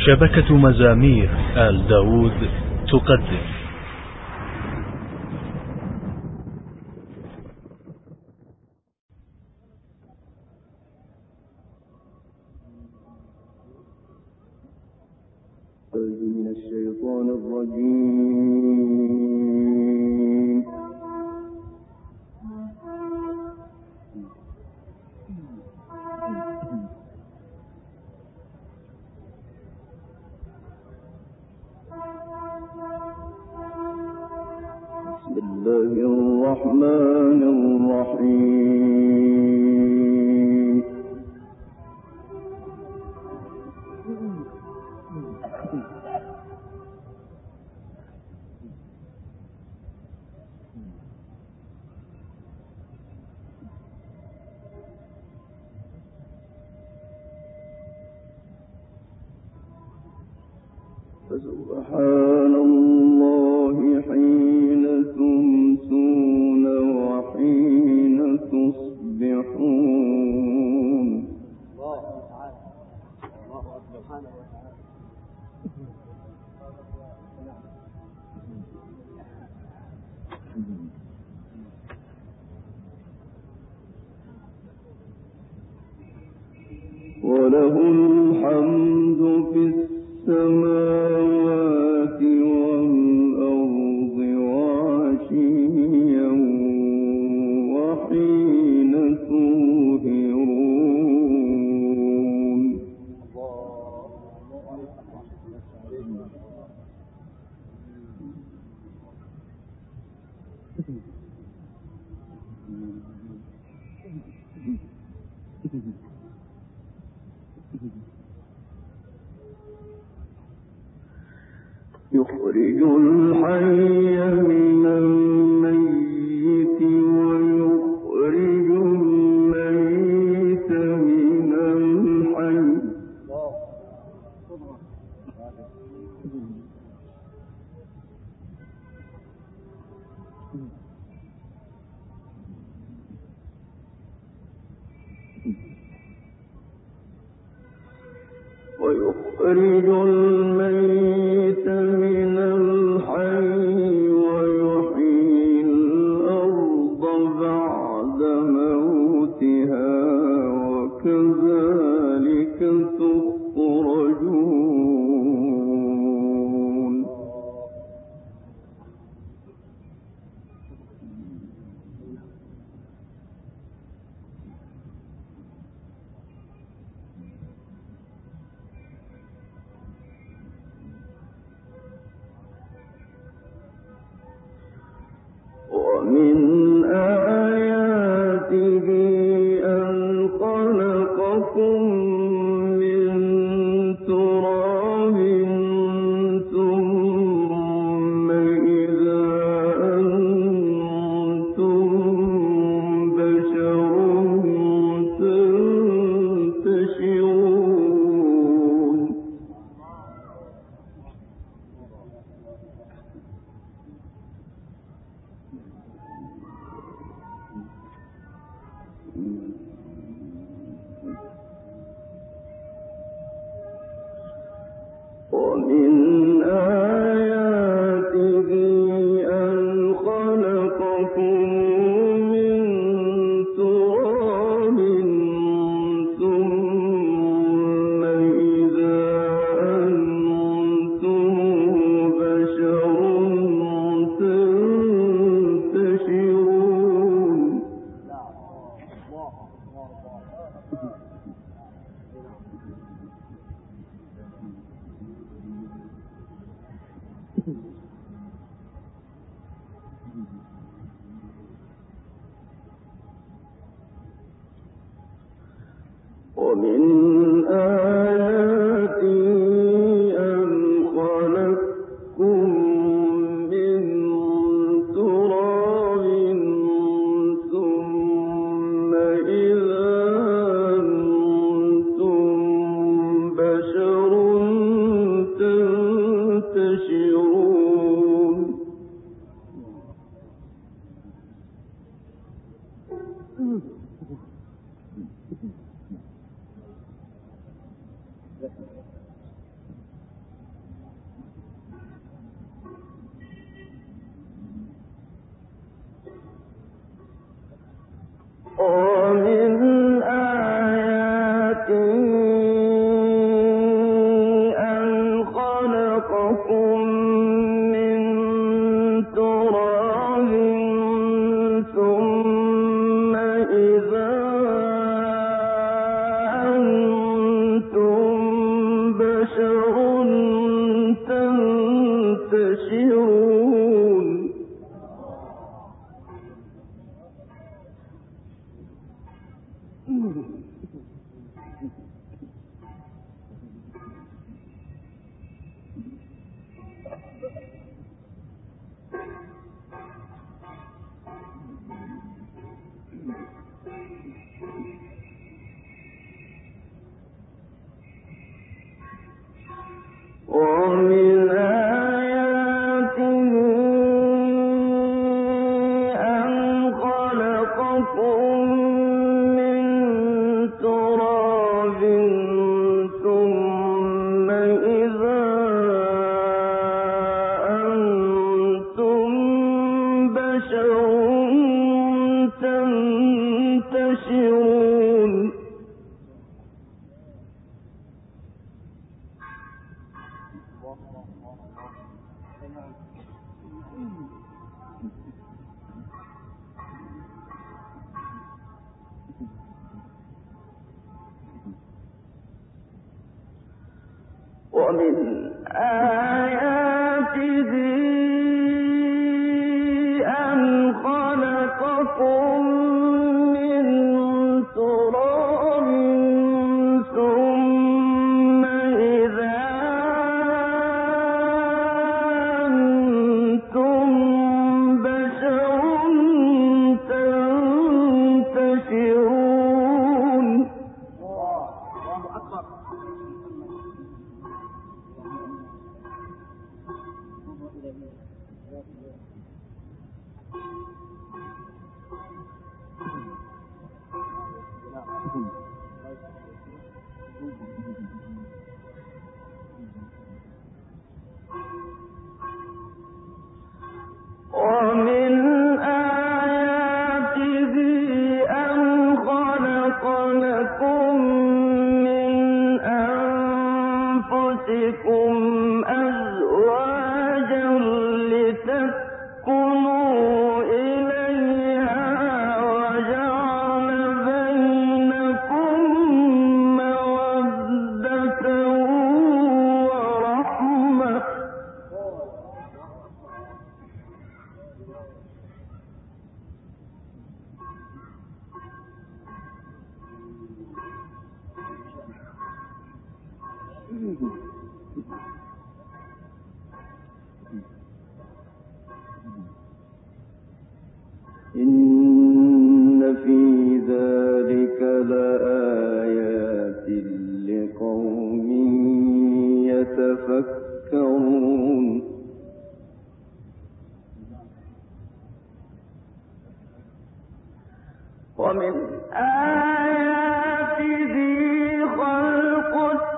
شبكة مزامير آل داود تقدم من الشيطان الرجيم. بسم الله الرحمن الرحيم. فسبحان الله حين تمسون وحين تصبحون. الله تعالى الله سبحانه وتعالى. وله الحمد في السماوات والأرض وعشيا وحين تظهرون. يخرج الحي من الميت ويخرج الميت من الحي. ويخرج الميت من الحي ويحيي الأرض بعد موتها وكذلك تخرجون. ومن آياته أن خلقكم من تراب ثم إذا أنتم بشر تنتشرون. ومن آياته أن خلقكم من تراب ثم إذا أنتم بشر تنتشرون. ومن آياته أن خلقكم من تراب ثم إذا أنتم بشر تنتشرون. ومن آياته أن خلقكم من تراب ثم إذا أنتم بشر تنتشرون. ومن آياته أن خلق لكم من أنفسكم أزواجا لتسكنوا إليها وجعل بينكم مودة ورحمة. إن في ذلك لآيات لقوم يتفكرون. ومن آياته خلق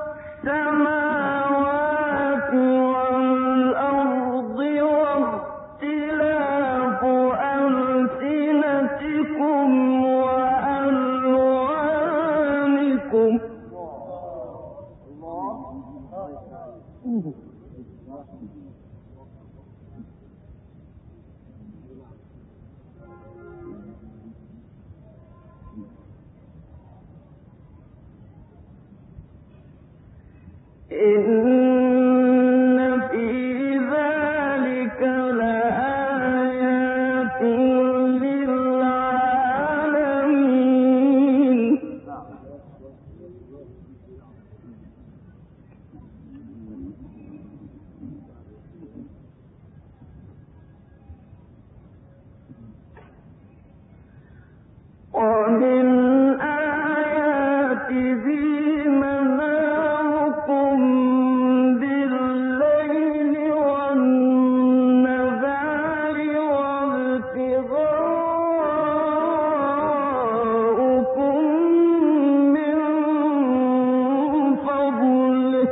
السماوات والأرض واختلاف ألسنتكم وألوانكم. إن في ذلك لآيات للعالمين. ومن آياته منامكم بالليل والنهار وابتغاؤكم من فضله.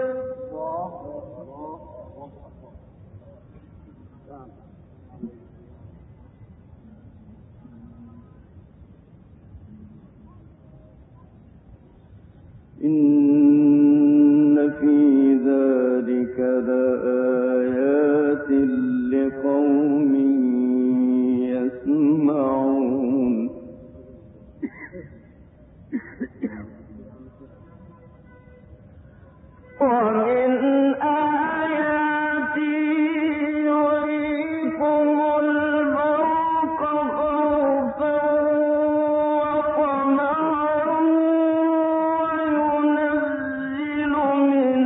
إن في ذلك لآيات لقوم يسمعون. ومن آياته يريكم البرق خوفا وطمعا وينزل من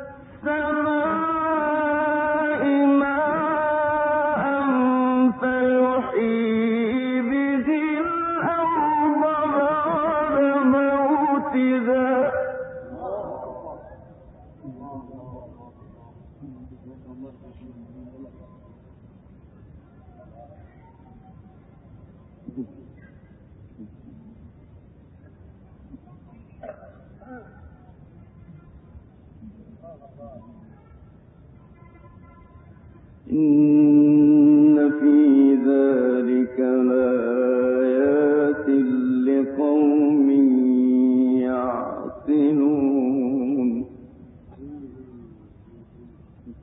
السماء ماء فيحيي به الأرض بعد موتها. إن في ذلك لآيات لقوم يعقلون.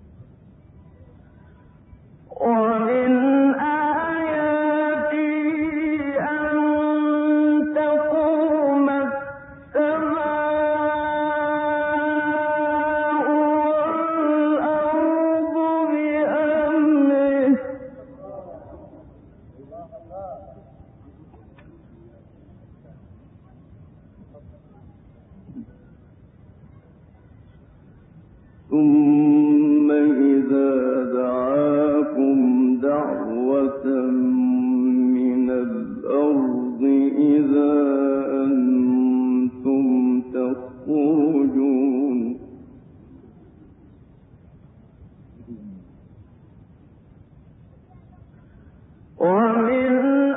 ثم إذا دعاكم دعوة من الأرض إذا أنتم تخرجون ومن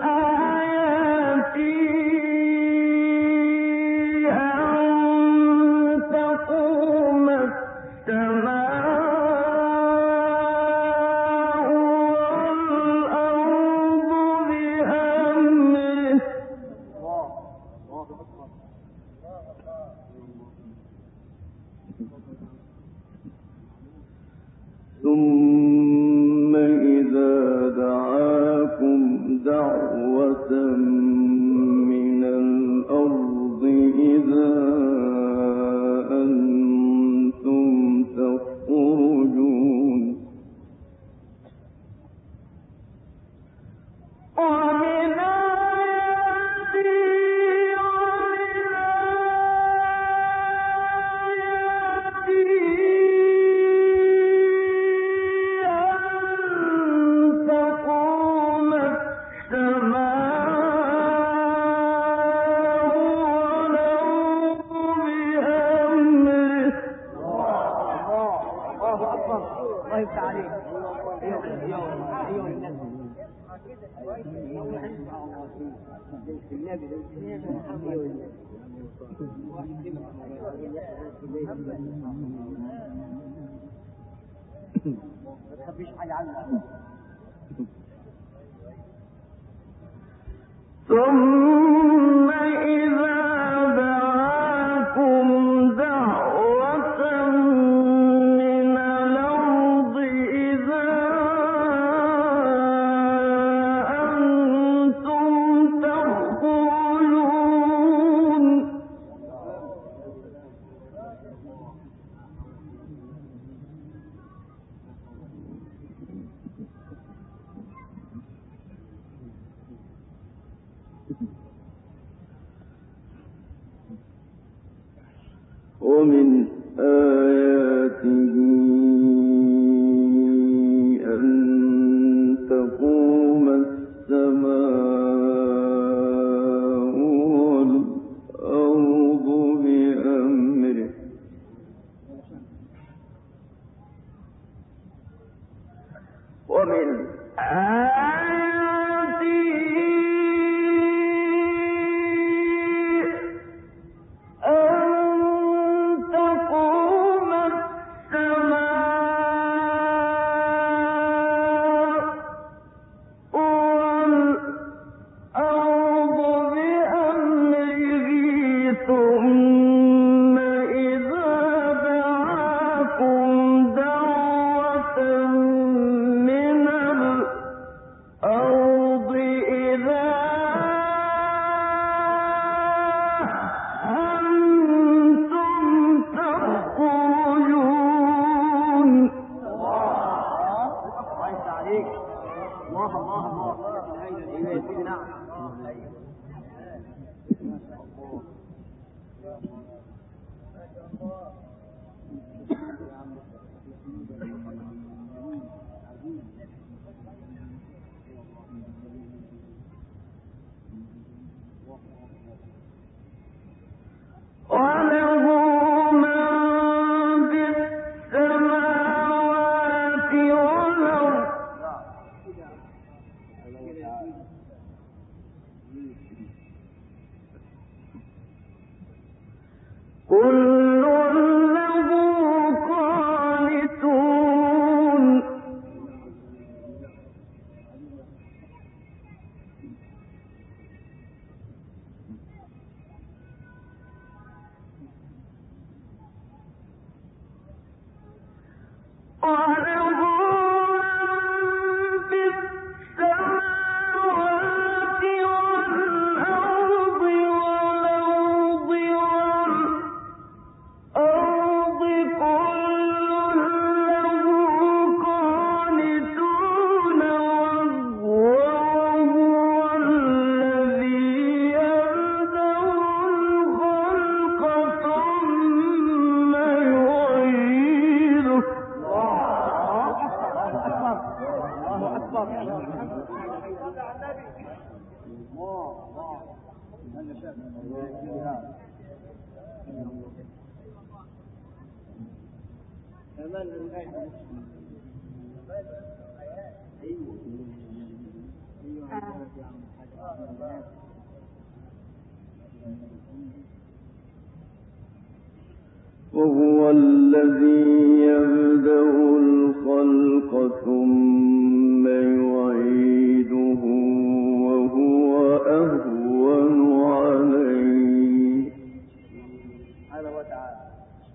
آياته أن تقوم السماء والأرض بأمره ثم إذا دعاكم دعوة من الأرض إذا أنتم تخرجون ومن ثم إذا دعاكم دعوة من الأرض إذا أنتم تخرجون ومن آياته أن تقوم السماء والأرض بأمره ومن وهو الذي يبدأ الخلق ثم يعيده وهو أهون عليه. هذا هو تعالى.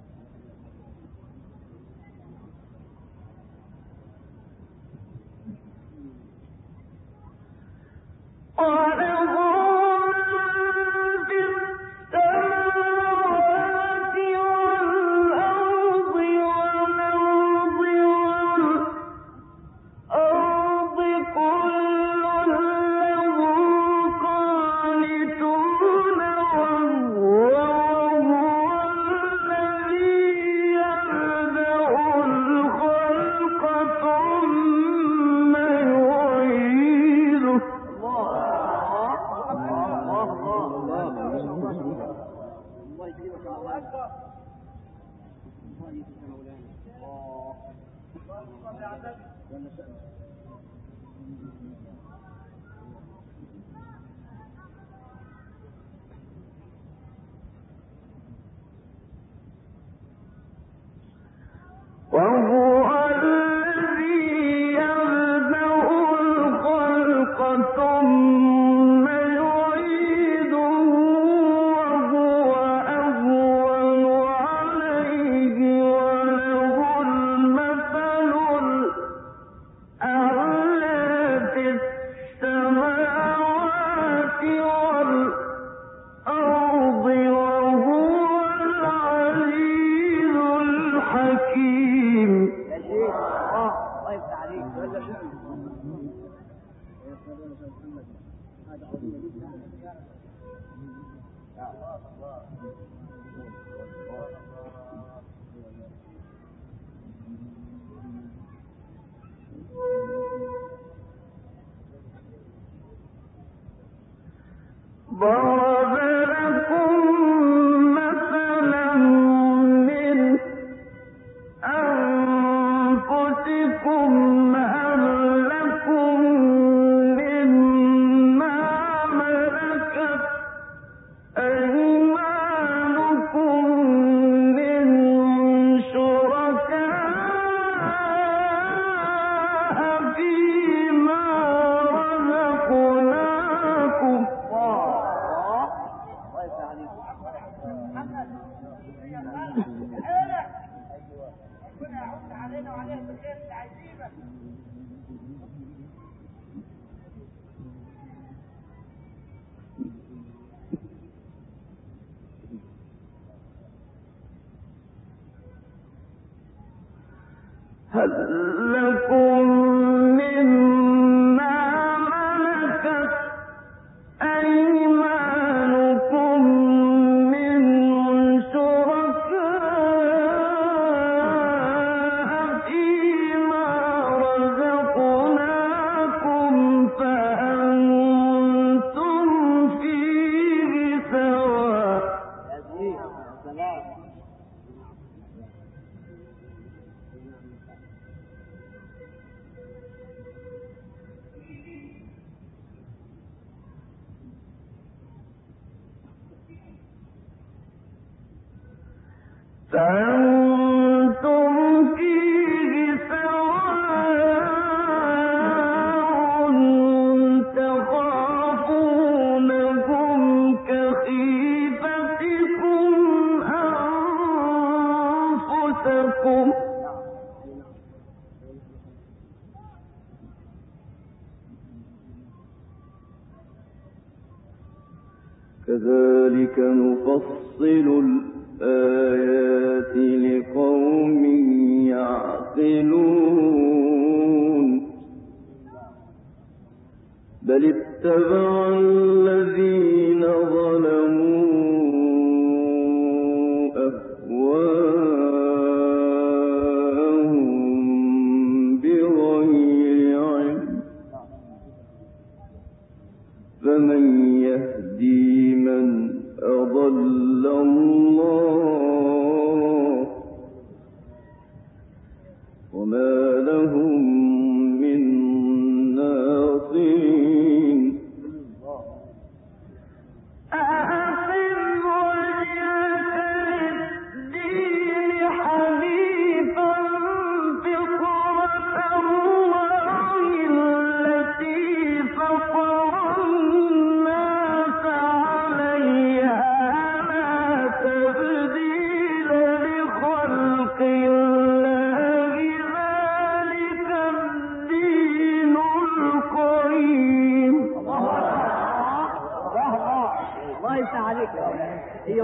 هل لكم مما ملكت أيمانكم من شركاء فيما رزقناكم فأنتم فيه سواء. فأنتم فيه سواء تخافونهم كخيفتكم أنفسكم كذلك نفصل الآيات لقوم يعقلون بل اتبع الذين ظلموا أهواءهم بغير علم فمن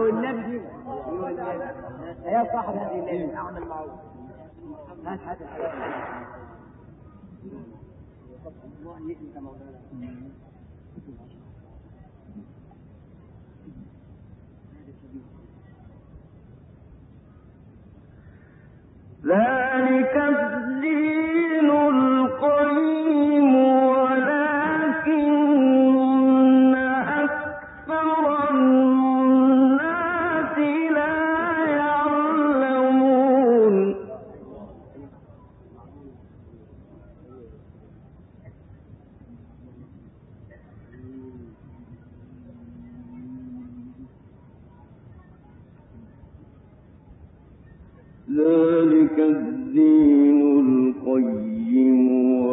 والنبي دي يا صاحب هذه الليله اعمل معروف هات الحلال الله يكرمك مولانا ذلك الدين القيم ولكن أكثر الناس لا يعلمون ذلك الدين القيم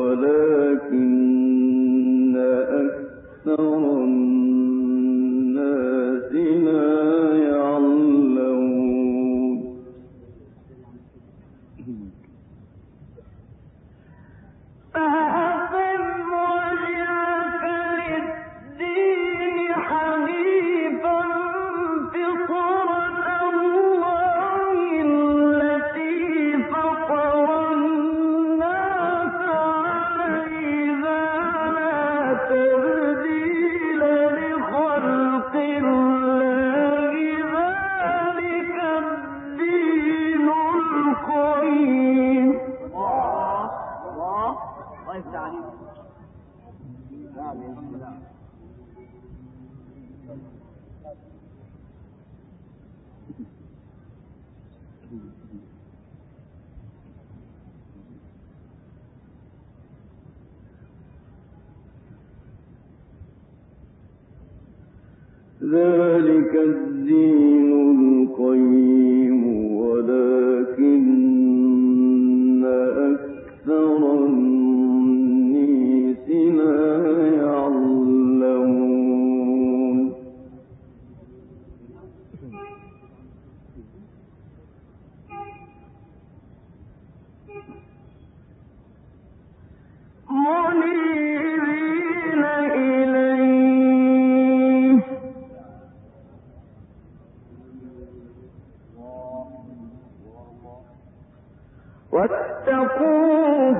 ولكن أكثر الناس لا يعلمون فأقم وجهك للدين حنيفا فطرة الله التي فطر الناس عليها لا تبديل لخلق الله ذلك الدين القيم الله يفتح عليك نعم يا سلام ذلك الدين القيم ولكن أكثر الناس لا يعلمون منيبين إليه واتقوه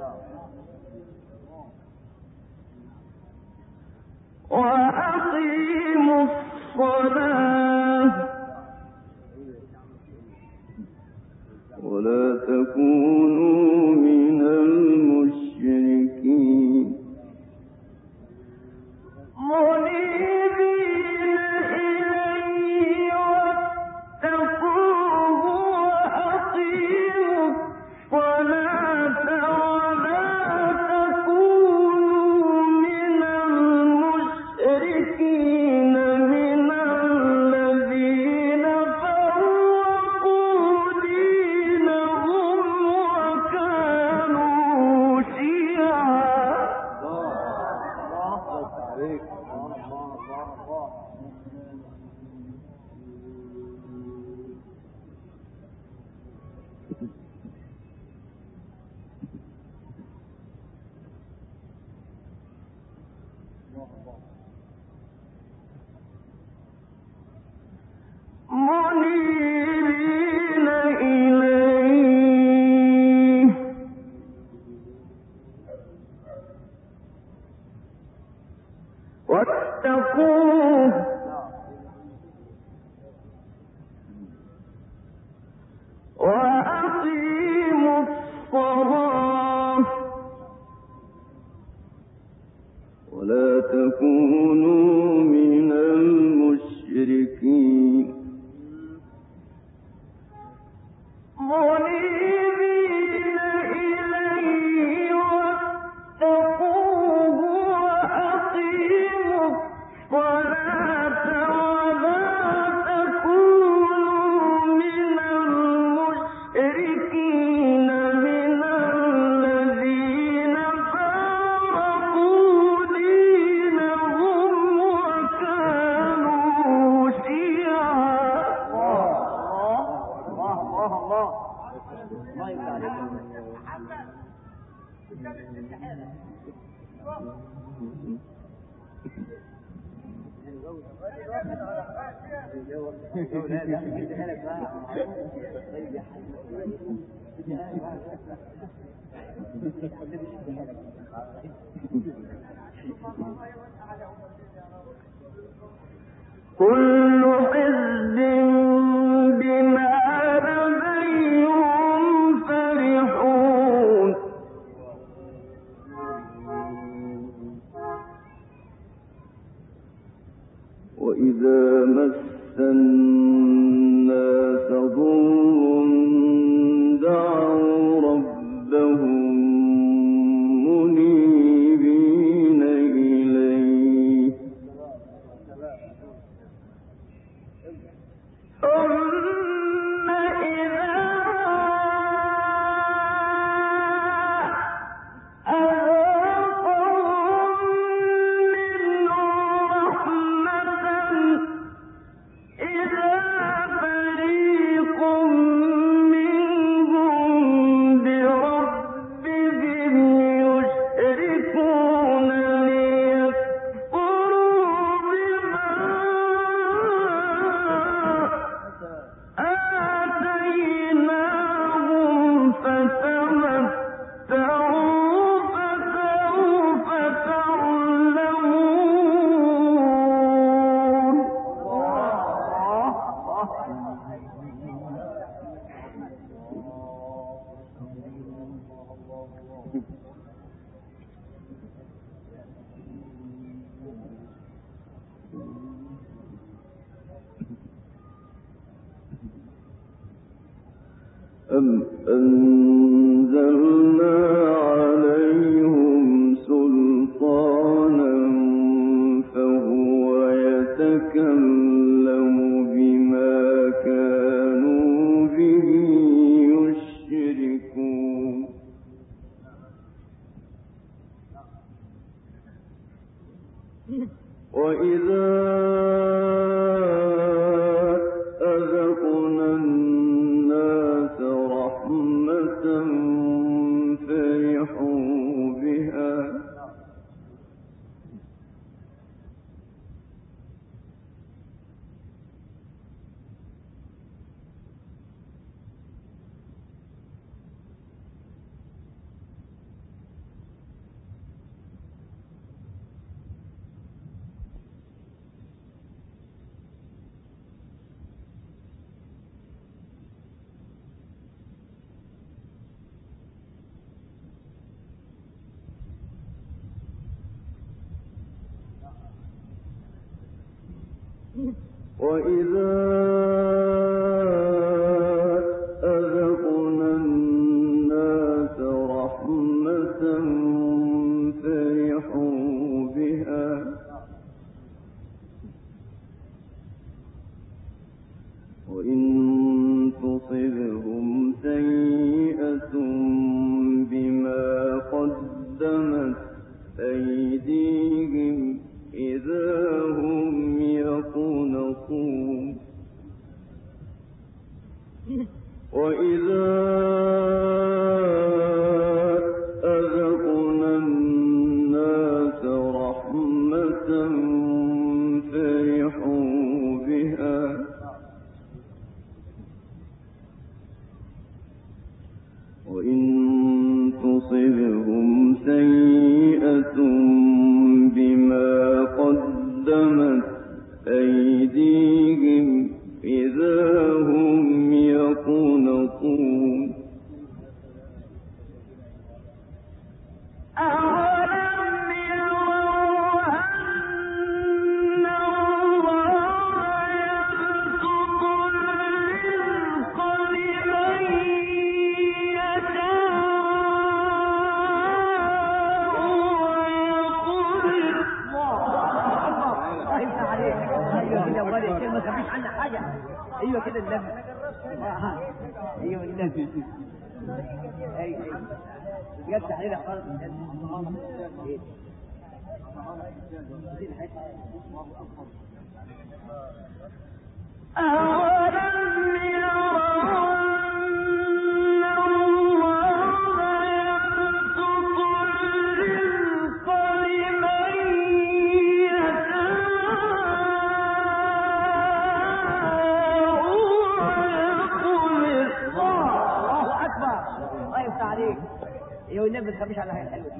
وأقيموا الصلاة ولا تكونوا من المشركين منيبين إليه واتقوه وأقيموا الصلاة ولا تكونوا من المشركين من الذين فرقوا دينهم وكانوا شيعا منيبين إليه واتقوه وأقيموا الصلاة ولا تكونوا من المشركين منيبين إليه واتقوه وأقيموا الصلاة ولا تكونوا من المشركين من الذين فرقوا دينهم وكانوا شيعا الله يفتح عليك كل حزب بما لديهم فرحون وإذا مس الناس ضر دعوا ربهم منيبين إليه ثم إذا أذاقهم منه رحمة إذا فريق منهم بربهم يشركون ليكفروا بما آتيناهم فتمتعوا فسوف تعلمون أم أنزلنا عليهم سلطانا فهو يتكلم بما كانوا به يشركون وإذا أذقنا الناس رحمة فرحوا بها وإذا أذقنا الناس رحمة فرحوا بها وإن تصبهم سيئة بما قدمت أيديهم إذا هم يقنطون وإذا أذقنا الناس رحمة فرحوا بها وإن تصبهم سيئة بما قدمت أيديهم إذا هم يقنطون أولم يروا أن الله يبسط الرزق لمن يشاء ويقدر ما تخافيش عنها حاجة. ايوه كده النبي. ايوه النبي. ايوه جت علينا خالص. أولم يروا أن الله يبسط الرزق لمن يشاء يفتح عليك. ايه والنبي ما تخافيش على الحاجه الحلوه دي.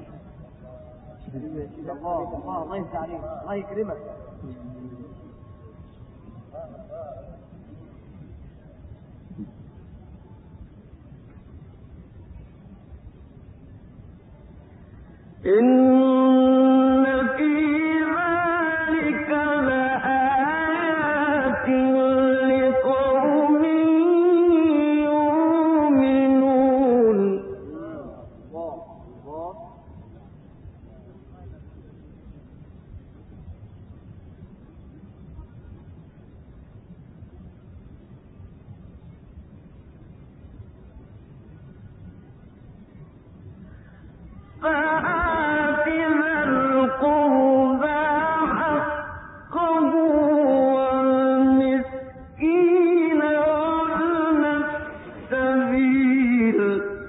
الله يفتح عليك، الله يكرمك. إن في ذلك لآيات لقوم يؤمنون. فآت ذا القربى حقه والمسكين وابن السبيل.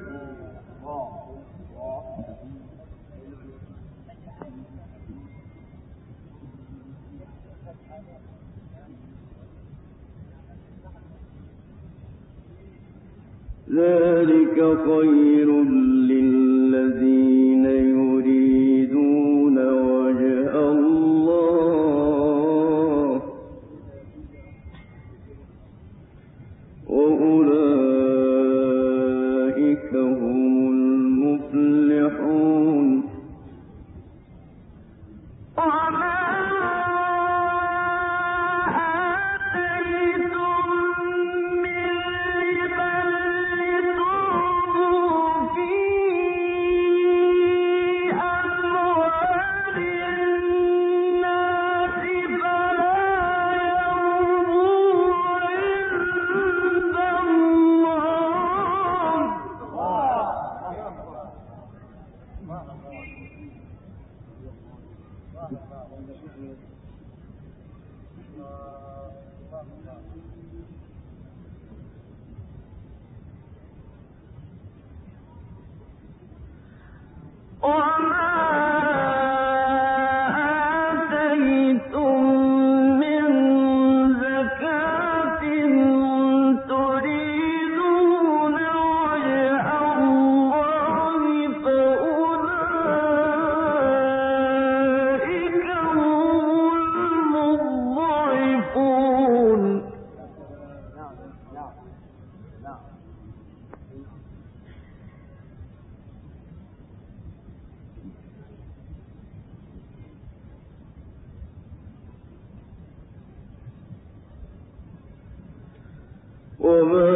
ذلك خير للذين يريدون وجه الله وأولئك هم المفلحون. وما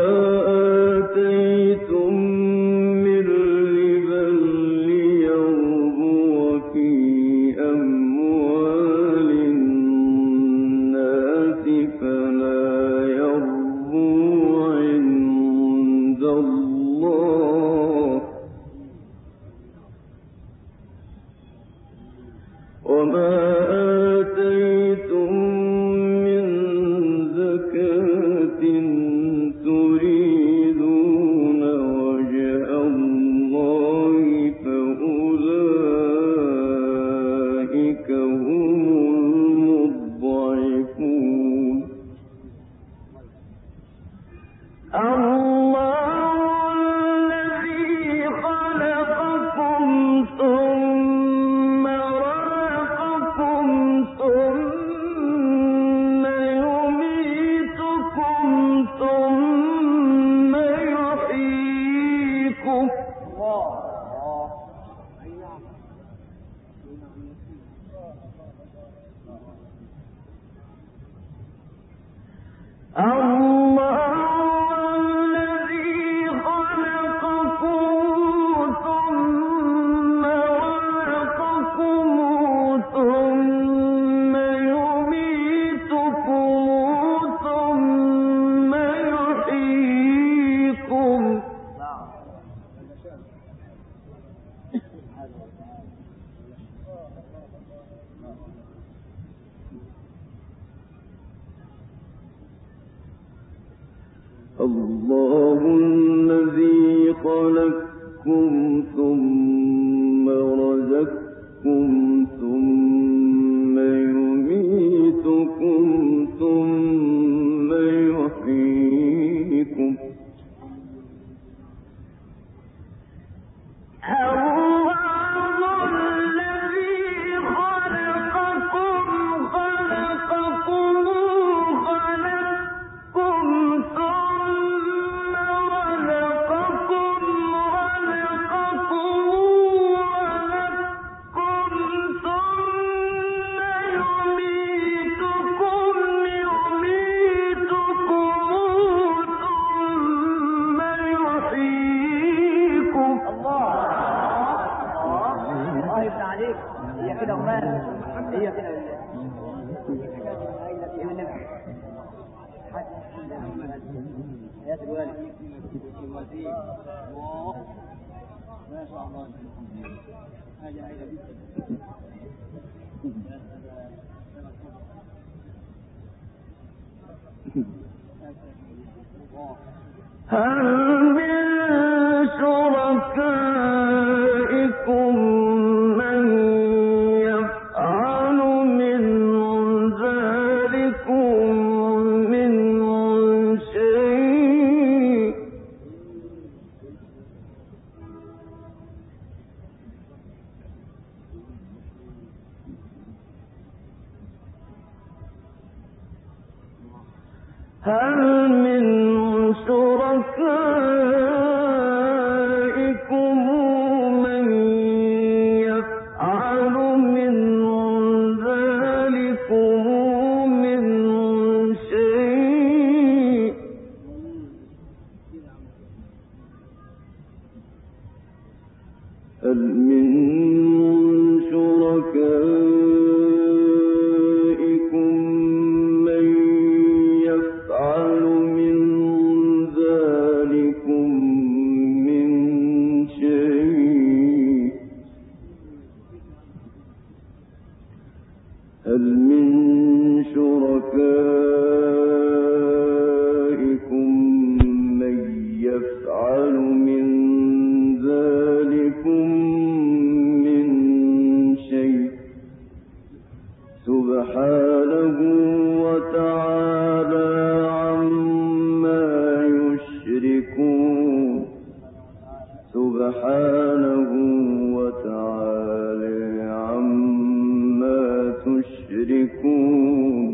آتيتم من ربا ليربو في أموال الناس فلا يربو عند الله وما آتيتم من زكاة تريدون وجه الله فأولئك هم المضعفون. الله الذي خلقكم ثم رزقكم ثم يميتكم ثم يحييكم. الله الذي خلقكم ثم رزقكم ثم يميتكم ثم يحييكم. الله الذي خلقكم ثم رزقكم ثم يميتكم ثم يحييكم. كده ومات. هي كده يا الوالد ما شاء الله حاجه هل من شركائكم من يفعل من ذلكم من شيء هل من شركائكم من يفعل من ذلكم من شيء هل من شركائكم من يفعل من ذلكم من شيء هل من شركائكم من يفعل من ذلكم من شيء سبحانه وتعالى عما يشركون سبحانه وتعالى عما تشركون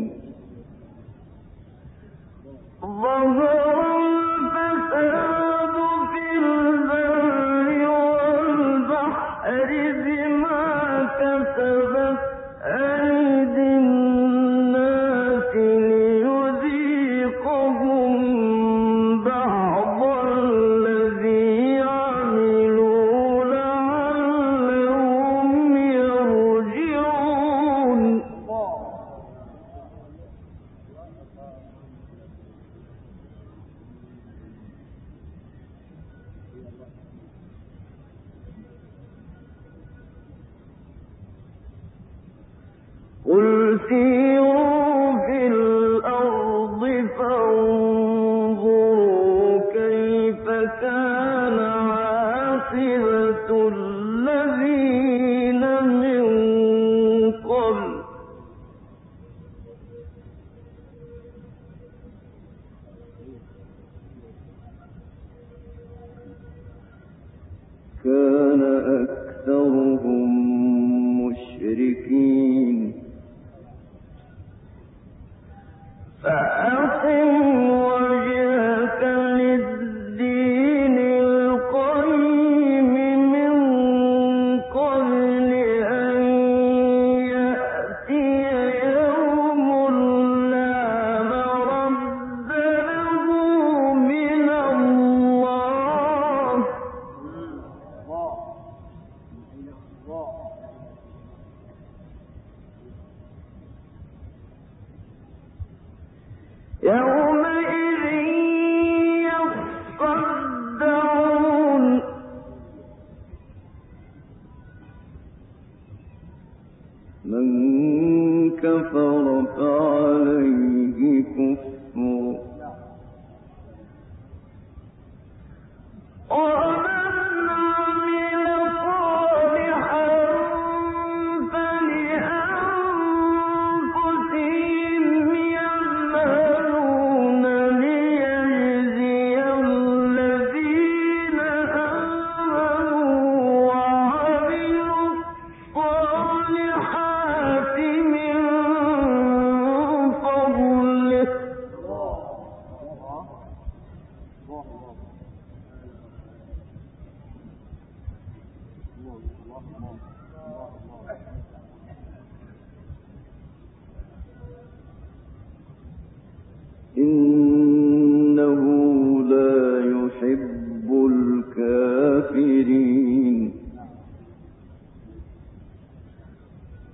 ظهر الفساد في البر والبحر بما كسبت أيدي الناس ليذيقهم بعض الذي عملوا لعلهم يرجعون قل سيروا في الأرض فانظروا كيف كان عاقبة الذين من قبل كان أكثرهم مشركين فأقم وجهك للدين القيم من قبل أن يأتي يوم لا مرد له من الله يومئذ يصدعون من كفر فعليه كفر ومن عمل صالحا فلأنفسهم يعملون ليجزي الذين آمنوا وعملوا الصالحات من فضله إنه لا يحب الكافرين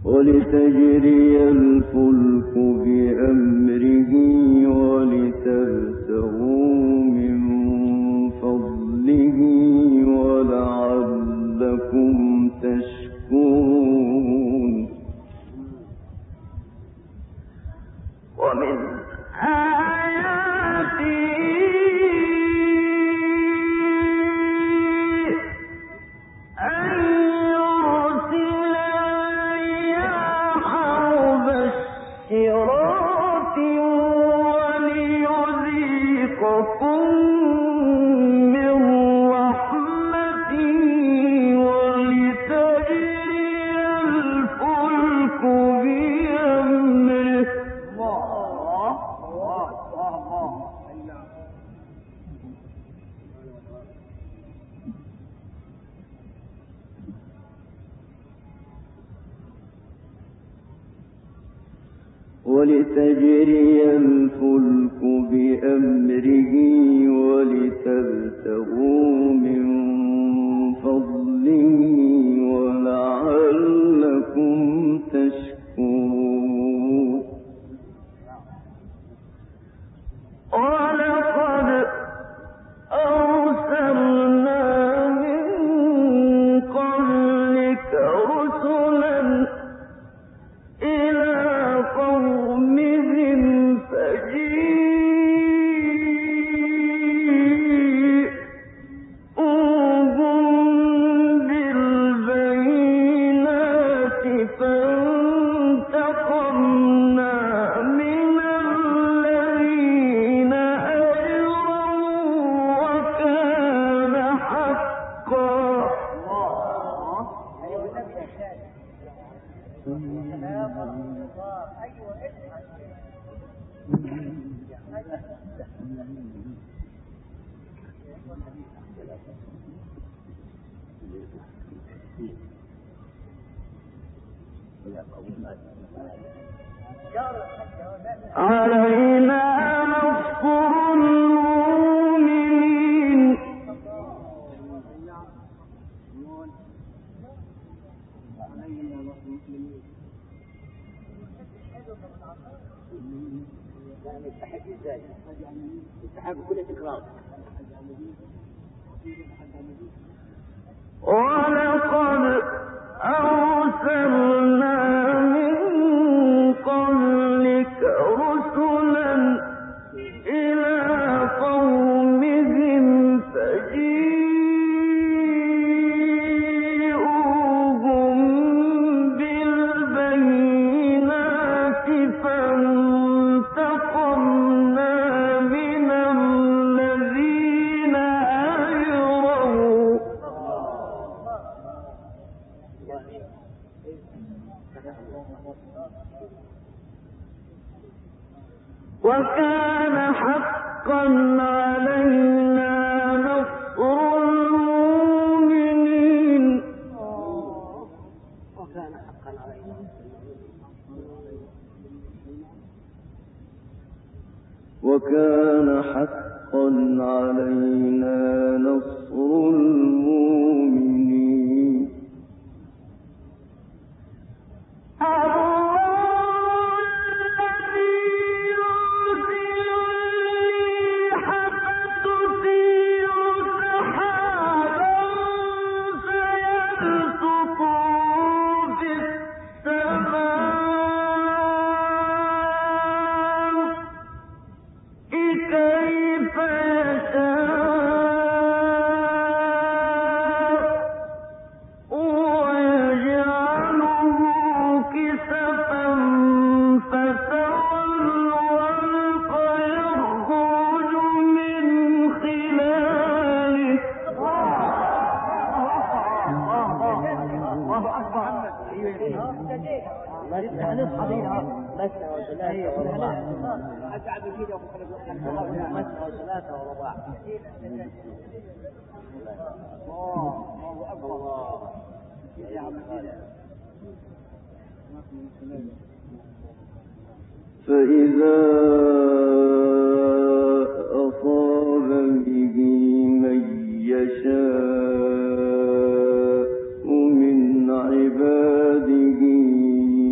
ولتجري الفلك بأمره ولتبتغوا من فضله ولعلكم تشكرون ومن ولتجري الفلك بأمره ولتبتغوا من فضله ولعلكم تشكرون ولقد أرسلنا من قبلك رسلا إلى قومهم فجيءوهم بالبينات فانتقمنا من الذين أجرموا وكان حقا علينا نصر المؤمنين يستحق ازاي؟ يستحق كل تكرار. ولقد أرسلنا من قبلك رسلا إلى قومهم فجيءوهم بالبينات فانتقمنا من الذين أجرموا وكان حقا علينا نصر المؤمنين وكان حقا علينا وكان حقا علينا نصر المؤمنين فإذا أصاب به من يشاء من عباده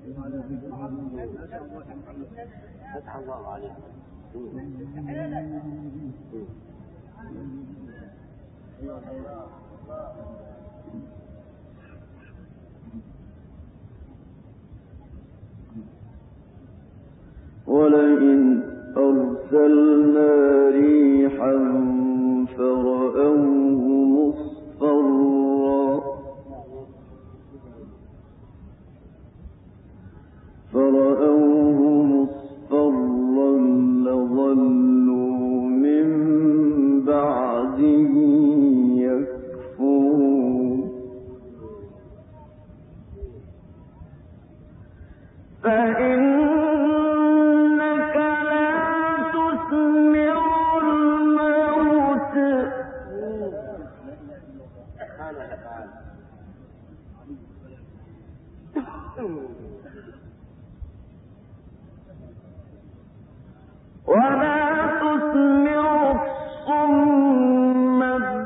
فتح الله عليك. ولئن أرسلنا ريحا فرأوه مصفرا لظلوا من بعده يكفرون فإنك لا تسمع الموتى ولا تسمع الصم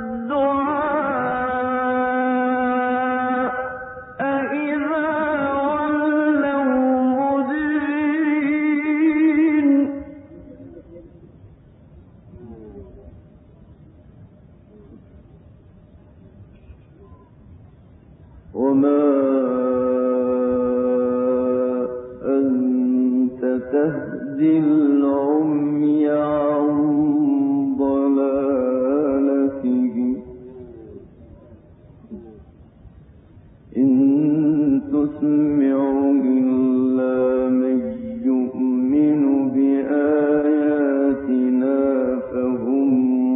الدعاء إذا ولوا مدبرين وما أنت تهدي العمي عن ضلالته إن تسمع إلا من يؤمن بآياتنا فهم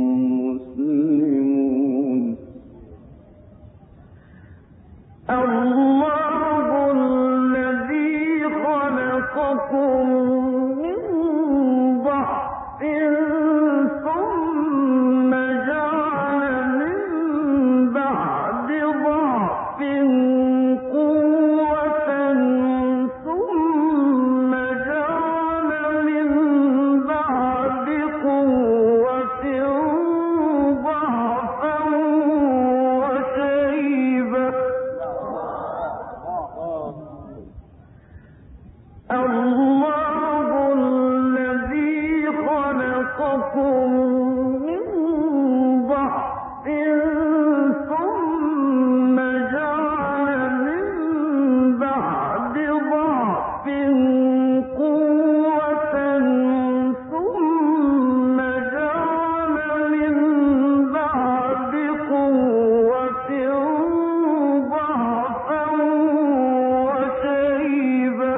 مسلمون الله الذي خلقكم من ضعف ثم جعل من بعد ضعف قوة ثم جعل من بعد قوة ضعفا وشيبة الله الذي خلقكم من ضعف ثم جعل من بعد ضعف قوة ثم جعل من بعد قوة ضعفا وشيبة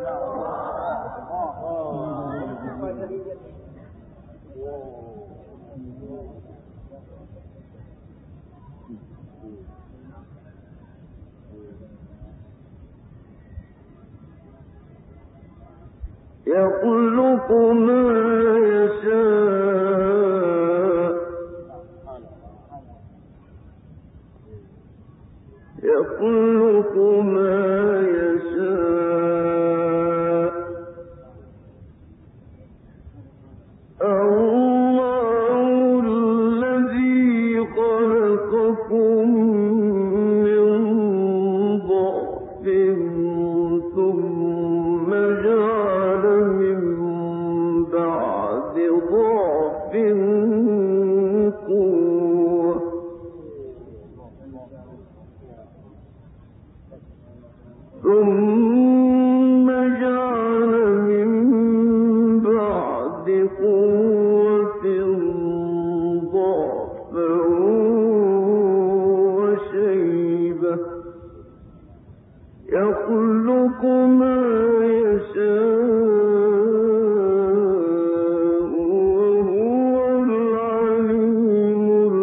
يخلق ما يشاء يخلق ما يشاء الله الذي خلقكم من ضعف ثم جعل من بعد ضعف قوة ثم جعل من بعد قوة ضعفا وشيبة يخلق ما يشاء وهو العليم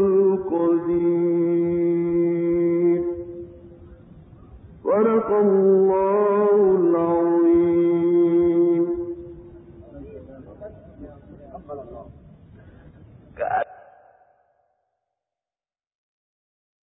القدير صدق الله العظيم.